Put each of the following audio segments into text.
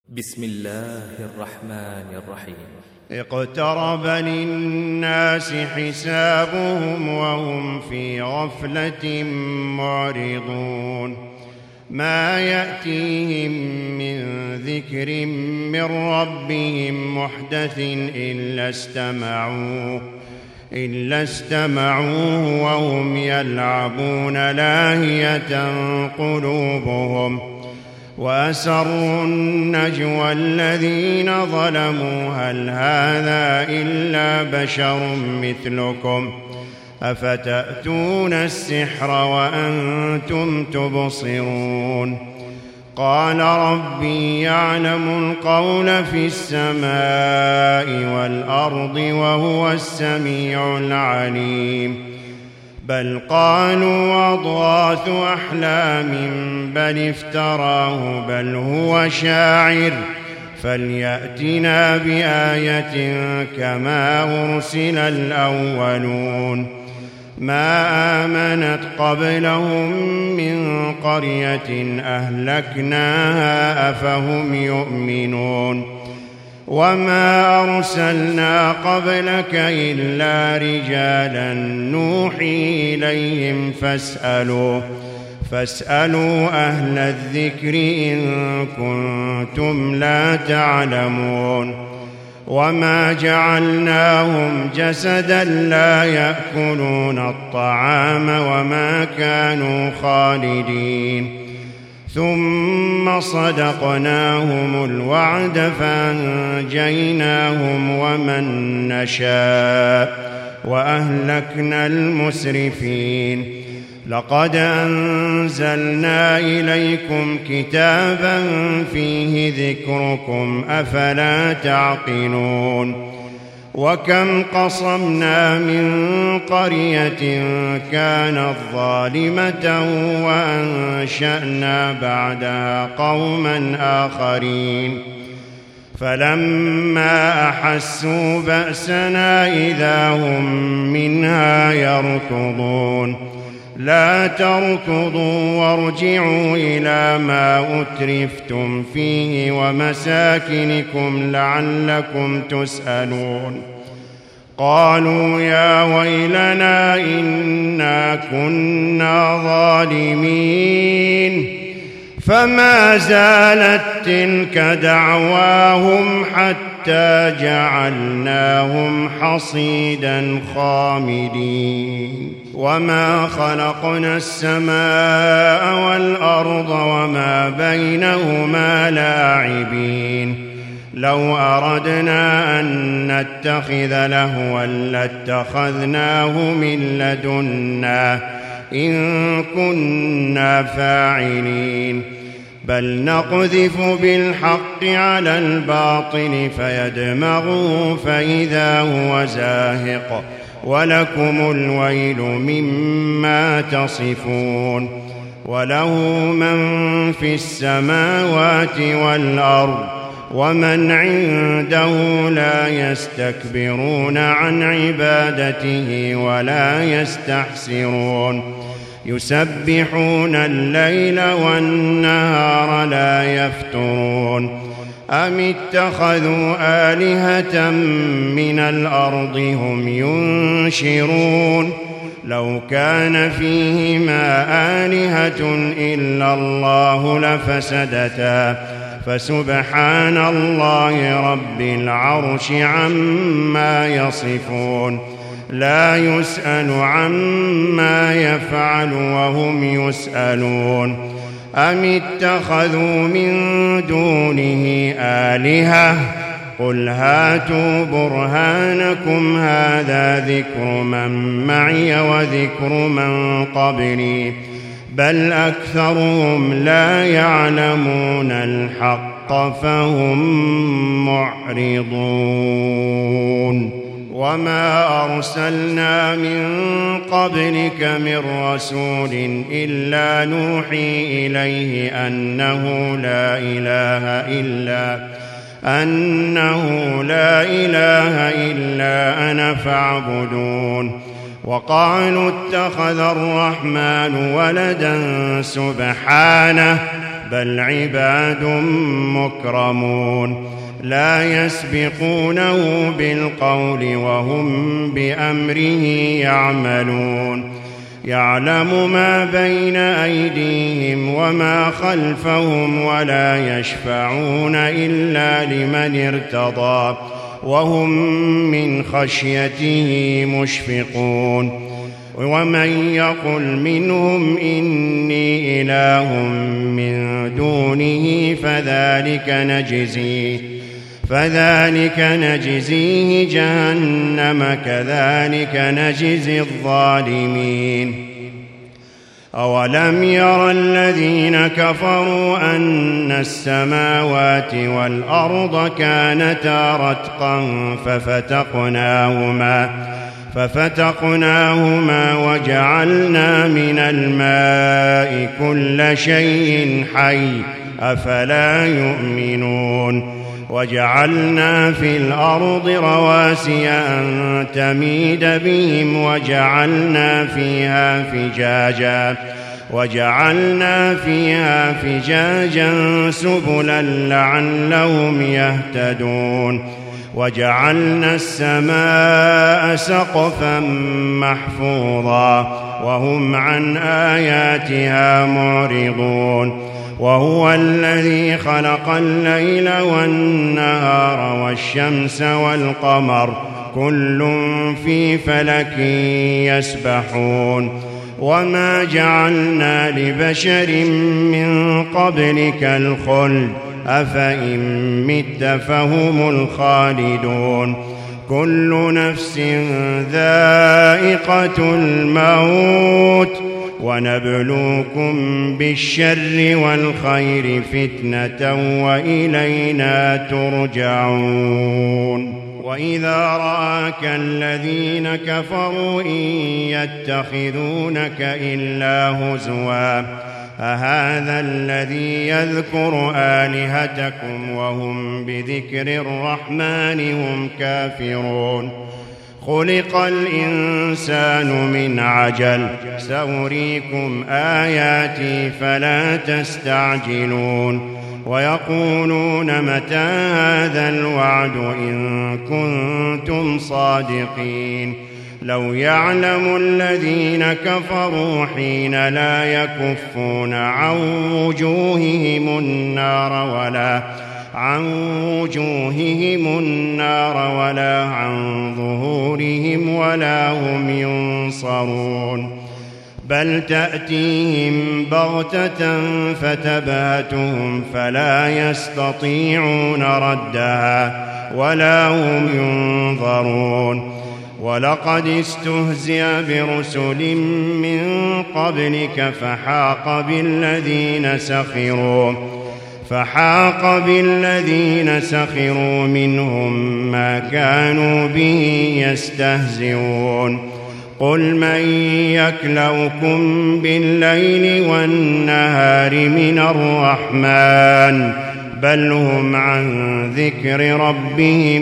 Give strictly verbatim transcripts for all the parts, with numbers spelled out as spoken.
بسم الله الرحمن الرحيم. اقترب للناس حسابهم وهم في غفلة معرضون ما يأتيهم من ذكر من ربهم محدث إلا استمعوه إلا استمعوه وهم يلعبون لاهية قلوبهم وأسروا النجوى الذين ظلموا هل هذا إلا بشر مثلكم أفتأتون السحر وأنتم تبصرون قال ربي يعلم القول في السماء والأرض وهو السميع العليم بل قالوا أضغاث أحلام بل افتراه بل هو شاعر فليأتنا بآية كما أرسل الأولون ما آمنت قبلهم من قرية أهلكناها أفهم يؤمنون وما أرسلنا قبلك إلا رجالا نوحي إليهم فاسألوا فاسألوا أهل الذكر إن كنتم لا تعلمون وما جعلناهم جسدا لا يأكلون الطعام وما كانوا خالدين ثم صدقناهم الوعد فأنجيناهم ومن نشاء وأهلكنا المسرفين لقد أنزلنا إليكم كتابا فيه ذكركم أفلا تعقلون وكم قصمنا من قرية كانت ظالمة وأنشأنا بعدها قوما آخرين فلما أحسوا بأسنا إذا هم منها يركضون لا تركضوا وارجعوا إلى ما أترفتم فيه ومساكنكم لعلكم تسألون قالوا يا ويلنا إنا كنا ظالمين فما زالت تلك دعواهم حتى جعلناهم حصيدا خامدين وما خلقنا السماء والأرض وما بينهما لاعبين لو أردنا أن نتخذ لهوا لاتخذناه من لدنا إن كنا فاعلين بل نقذف بالحق على الباطل فيدمغه فإذا هو زاهق ولكم الويل مما تصفون وله من في السماوات والأرض ومن عنده لا يستكبرون عن عبادته ولا يستحسرون يسبحون الليل والنهار لا يفترون أم اتخذوا آلهة من الأرض هم ينشرون لو كان فيهما آلهة إلا الله لفسدتا فسبحان الله رب العرش عما يصفون لا يسأل عما يفعل وهم يسألون أم اتخذوا من دونه آلهة قل هاتوا برهانكم هذا ذكر من معي وذكر من قبلي بل أكثرهم لا يعلمون الحق فهم معرضون وما أرسلنا من قبلك من رسول إلا نوحي إليه أنه لا إله إلا أنه لا إله إلا أنا فاعبدون وقالوا اتخذ الرحمن ولدا سبحانه بل عباد مكرمون لا يسبقونه بالقول وهم بأمره يعملون يعلم ما بين أيديهم وما خلفهم ولا يشفعون إلا لمن ارتضى وهم من خشيته مشفقون ومن يقل منهم إني إله من دونه فذلك نجزيه فذلك نجزيه جهنم كذلك نجزي الظالمين أولم ير الذين كفروا أن السماوات والأرض كانتا رتقا ففتقناهما ففتقناهما وجعلنا من الماء كل شيء حي أفلا يؤمنون وجعلنا في الأرض رواسي أن تميد بهم وجعلنا فيها فجاجا وجعلنا فيها فجاجا سبلا لعلهم يهتدون وجعلنا السماء سقفا محفوظا وهم عن آياتها معرضون وهو الذي خلق الليل والنهار والشمس والقمر كل في فلك يسبحون وما جعلنا لبشر من قبلك الخلد أفإن مت فهم الخالدون كل نفس ذائقة الموت ونبلوكم بالشر والخير فتنة وإلينا ترجعون وإذا رآك الذين كفروا إن يتخذونك إلا هزوا أهذا الذي يذكر آلهتكم وهم بذكر الرحمن هم كافرون خلق الإنسان من عجل سأريكم آياتي فلا تستعجلون ويقولون متى هذا الوعد إن كنتم صادقين لو يعلم الذين كفروا حين لا يكفون عن وجوههم النار ولا عن وجوههم النار ولا عن ظهورهم ولا هم ينصرون بل تأتيهم بغتة فتبهتهم فلا يستطيعون ردها ولا هم ينظرون ولقد استهزئ برسل من قبلك فحاق بالذين سخروا فحاق بالذين سخروا منهم ما كانوا به يستهزئون قل من يكلؤكم بالليل والنهار من الرحمن بل هم عن ذكر ربهم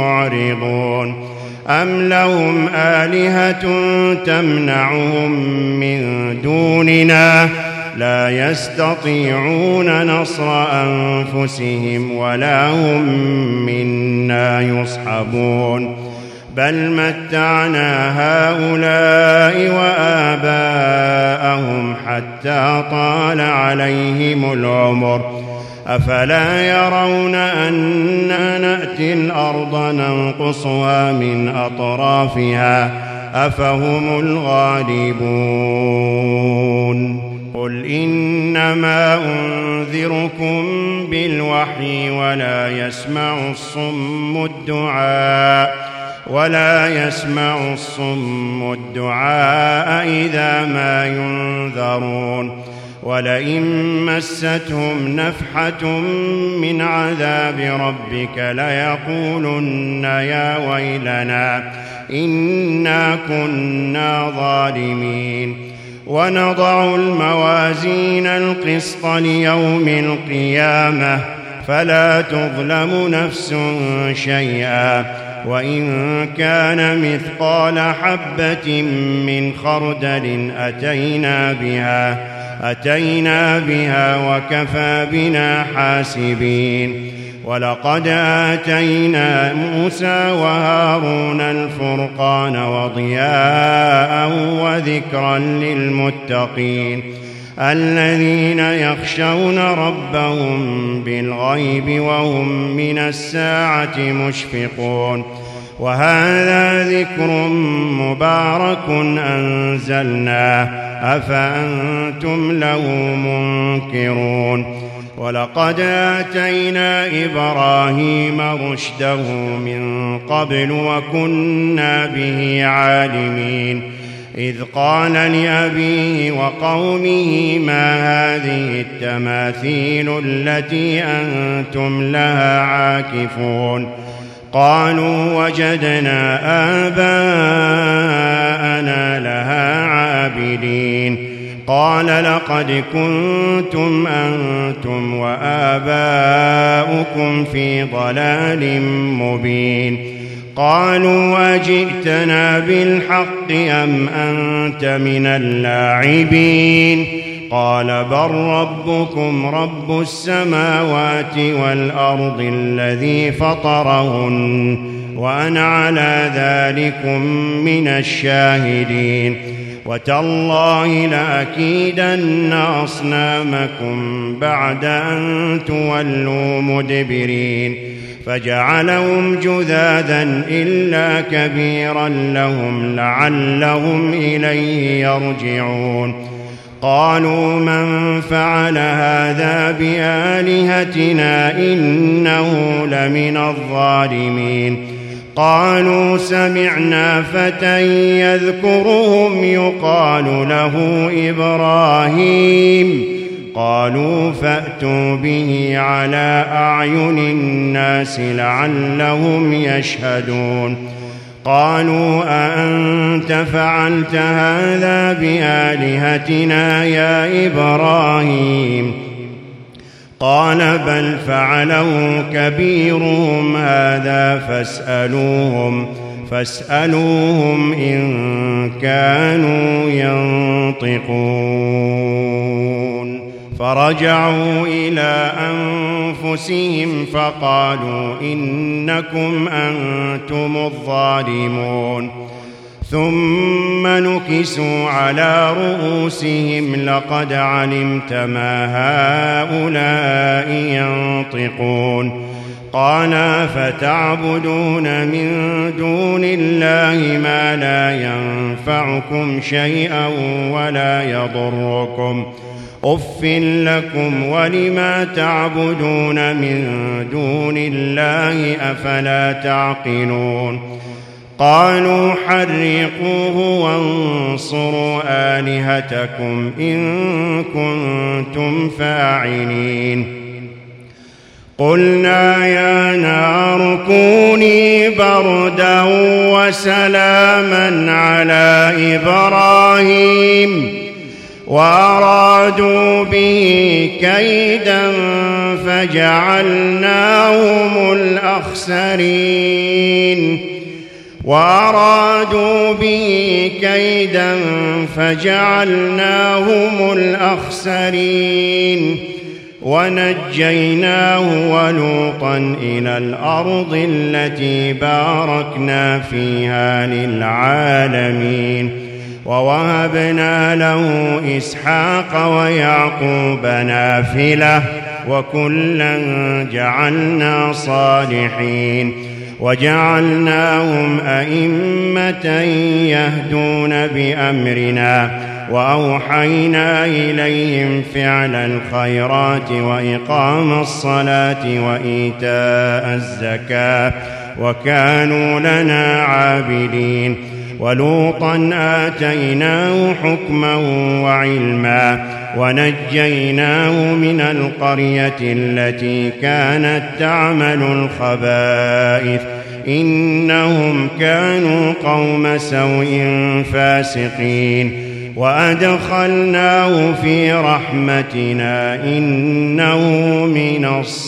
معرضون أم لهم آلهة تمنعهم من دوننا لا يستطيعون نصر أنفسهم ولا هم منا يصحبون بل متعنا هؤلاء وآباءهم حتى طال عليهم العمر أفلا يرون أنا نأتي الأرض ننقصها من أطرافها أفهم الغالبون قل إنما أنذركم بالوحي ولا يسمع الصم الدعاء ولا يسمع الصم الدعاء إذا ما ينذرون ولئن مستهم نفحة من عذاب ربك ليقولن يا ويلنا إنا كنا ظالمين ونضع الموازين القسط ليوم القيامة فلا تظلم نفس شيئا وإن كان مثقال حبة من خردل أتينا بها أتينا بها وكفى بنا حاسبين. ولقد آتينا موسى وهارون الفرقان وضياء وذكرا للمتقين الذين يخشون ربهم بالغيب وهم من الساعة مشفقون. وهذا ذكر مبارك أنزلناه أفأنتم له منكرون. ولقد آتينا إبراهيم رشده من قبل وكنا به عالمين. إذ قال لأبيه وقومه ما هذه التماثيل التي أنتم لها عاكفون؟ قالوا وجدنا آباءنا لها عابدين. قال لقد كنتم أنتم وآباؤكم في ضلال مبين. قالوا أجئتنا بالحق أم أنت من اللاعبين؟ قال بل ربكم رب السماوات والأرض الذي فطرهن وأنا على ذلكم من الشاهدين. وتالله لأكيدن أصنامكم بعد أن تولوا مدبرين. فجعلهم جذاذا إلا كبيرا لهم لعلهم إليه يرجعون. قالوا من فعل هذا بآلهتنا إنه لمن الظالمين. قالوا سمعنا فتى يذكرهم يقال له إبراهيم. قالوا فأتوا به على أعين الناس لعلهم يشهدون. قالوا أأنت فعلت هذا بآلهتنا يا إبراهيم؟ قال بل فعله كبيرهم هذا فاسألوهم فاسألوهم إن كانوا ينطقون. فرجعوا إلى أنفسهم فقالوا إنكم أنتم الظالمون. ثم نكسوا على رؤوسهم لقد علمت ما هؤلاء ينطقون. قال فتعبدون من دون الله ما لا ينفعكم شيئا ولا يضركم أف لكم ولما تعبدون من دون الله أفلا تعقلون. قالوا حرقوه وانصروا آلهتكم إن كنتم فاعلين. قلنا يا نار كوني بردا وسلاما على إبراهيم وأرادوا به كيدا فجعلناهم الأخسرين وأرادوا به كيدا فجعلناهم الأخسرين ونجيناه ولوطا إلى الأرض التي باركنا فيها للعالمين ووهبنا له إسحاق ويعقوب نافلة وكلا جعلنا صالحين وجعلناهم أئمة يهدون بأمرنا وأوحينا إليهم فعل الخيرات وإقام الصلاة وإيتاء الزكاة وكانوا لنا عابدين. ولوطا آتيناه حكما وعلما ونجيناه من القرية التي كانت تعمل الخبائث إنهم كانوا قوم سوء فاسقين وأدخلناه في رحمتنا إنه من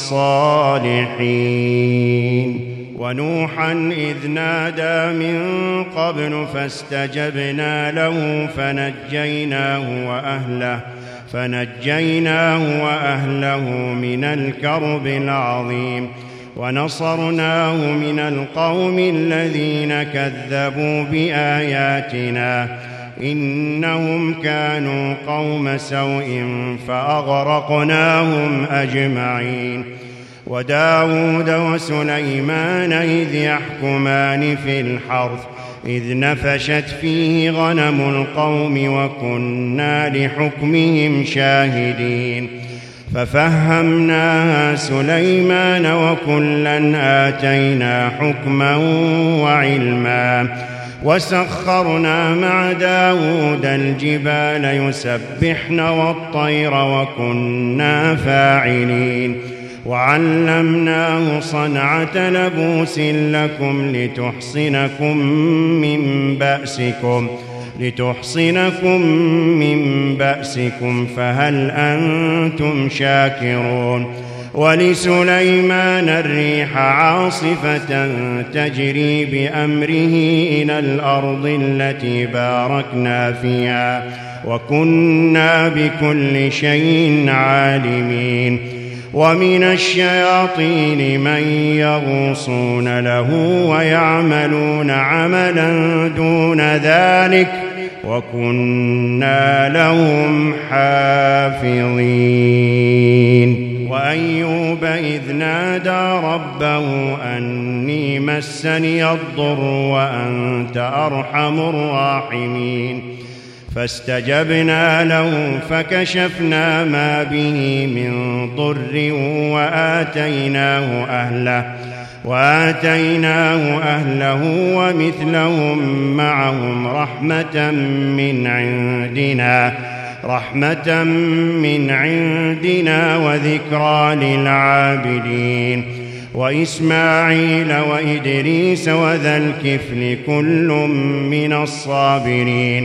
الصالحين. ونوحا إذ نادى من قبل فاستجبنا له فنجيناه وأهله فنجيناه وأهله من الكرب العظيم ونصرناه من القوم الذين كذبوا بآياتنا إنهم كانوا قوم سوء فأغرقناهم أجمعين. وداود وسليمان إذ يحكمان في الحرث إذ نفشت فيه غنم القوم وكنا لحكمهم شاهدين ففهمناها سليمان وكلا آتينا حكما وعلما وسخرنا مع داود الجبال يسبحن والطير وكنا فاعلين وعلمناه صنعة لبوس لكم لتحصنكم من بأسكم لتحصنكم من بأسكم فهل أنتم شاكرون. ولسليمان الريح عاصفة تجري بأمره إلى الأرض التي باركنا فيها وكنا بكل شيء عالمين. ومن الشياطين من يغوصون له ويعملون عملا دون ذلك وكنا لهم حافظين. وأيوب إذ نادى ربه أني مسني الضر وأنت أرحم الراحمين فاستجبنا له فكشفنا ما به من ضر وآتيناه أهله وآتيناه أهله ومثلهم معهم رحمة من عندنا رحمة من عندنا وذكرى للعابدين. وإسماعيل وإدريس وذا الكفل كل من الصابرين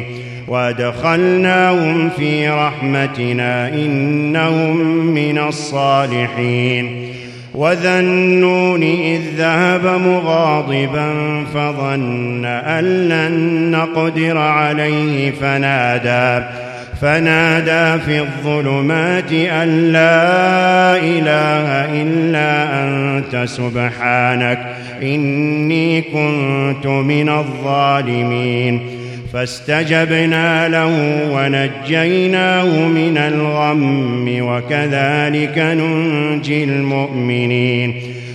وأدخلناهم في رحمتنا إنهم من الصالحين. وذا النون إذ ذهب مغاضبا فظن أن لن نقدر عليه فنادى فنادى في الظلمات أن لا إله إلا أنت سبحانك إني كنت من الظالمين. فاستجبنا له ونجيناه من الغم وكذلك ننجي المؤمنين.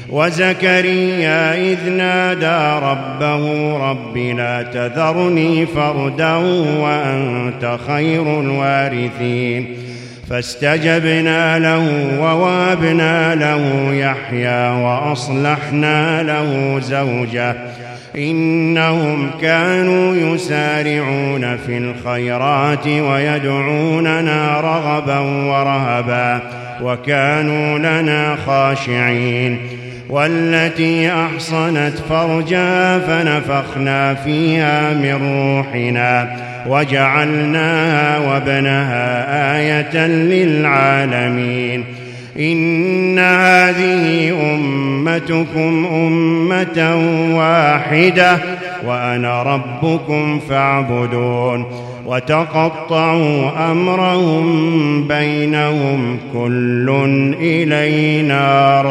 وزكريا إذ نادى ربه رب لا تذرني فردا وأنت خير الوارثين فاستجبنا له ووهبنا له يحيى وأصلحنا له زوجه إنهم كانوا يسارعون في الخيرات ويدعوننا رغبا ورهبا وكانوا لنا خاشعين. والتي أحصنت فرجها فنفخنا فيها من روحنا وجعلناها وابنها آية للعالمين. إن هذه أمتكم أمة واحدة وأنا ربكم فاعبدون. وتقطعوا أمرهم بينهم كل إلينا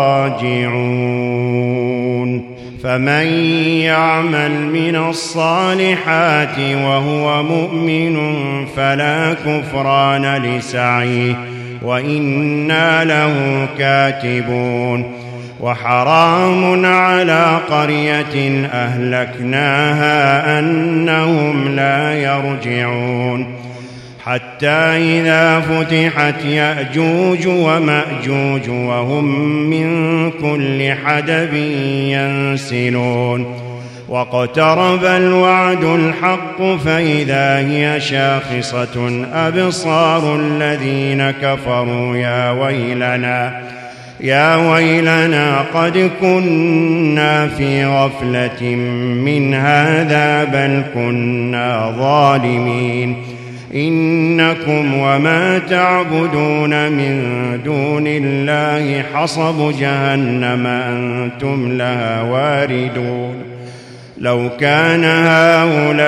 راجعون. فمن يعمل من الصالحات وهو مؤمن فلا كفران لسعيه وإنا له كاتبون. وحرام على قرية أهلكناها أنهم لا يرجعون حتى إذا فتحت يأجوج ومأجوج وهم من كل حدب ينسلون. واقترب الوعد الحق فإذا هي شاخصة أبصار الذين كفروا يا ويلنا يا ويلنا قد كنا في غفلة من هذا بل كنا ظالمين. إنكم وما تعبدون من دون الله حصب جهنم أنتم لها واردون. لو كان هؤلاء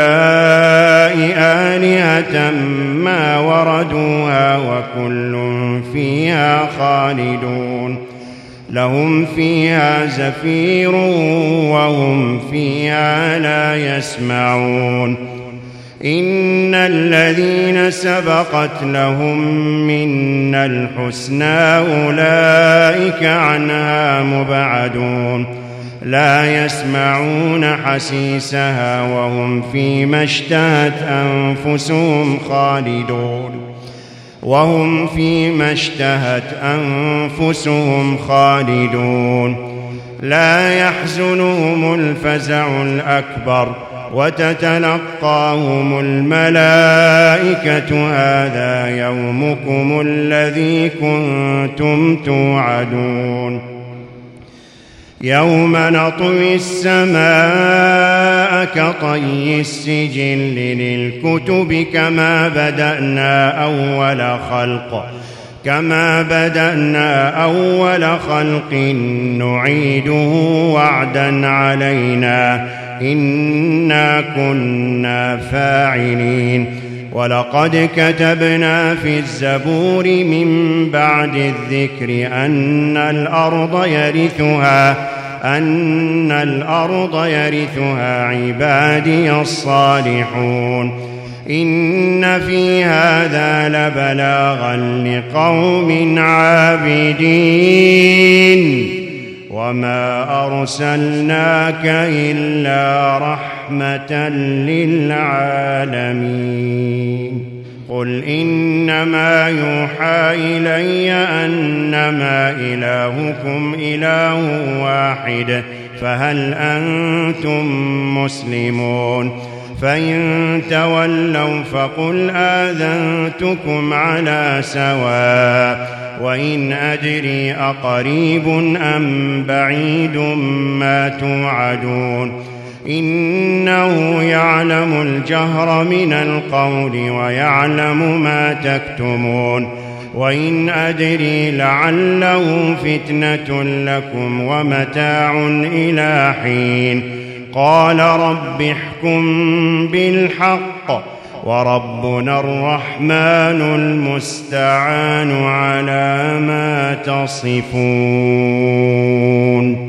آلهة ما وردوها وكل فيها خالدون لهم فيها زفير وهم فيها لا يسمعون إن الذين سبقت لهم منا الحسنى أولئك عنها مبعدون لا يسمعون حسيسها وهم فيما اشتهت أنفسهم خالدون وهم فيما اشتهت أنفسهم خالدون لا يحزنهم الفزع الأكبر وتتلقاهم الملائكة هذا يومكم الذي كنتم توعدون يوم نطوي السماء كطي السجل للكتب كما بدأنا أول خلق كما بدأنا أول خلق نعيده وعدا علينا إنا كنا فاعلين ولقد كتبنا في الزبور من بعد الذكر أن الأرض يرثها أن الأرض يرثها عبادي الصالحون إن في هذا لبلاغا لقوم عابدين وما أرسلناك إلا رحمة للعالمين قل إنما يوحى إلي أنما إلهكم إله واحد فهل أنتم مسلمون فإن تولوا فقل آذنتكم على سواء وإن أدري أقريب أم بعيد ما توعدون إنه يعلم الجهر من القول ويعلم ما تكتمون وإن أدري لعله فتنة لكم ومتاع إلى حين قال رب احكم بالحق وربنا الرحمن المستعان على ما تصفون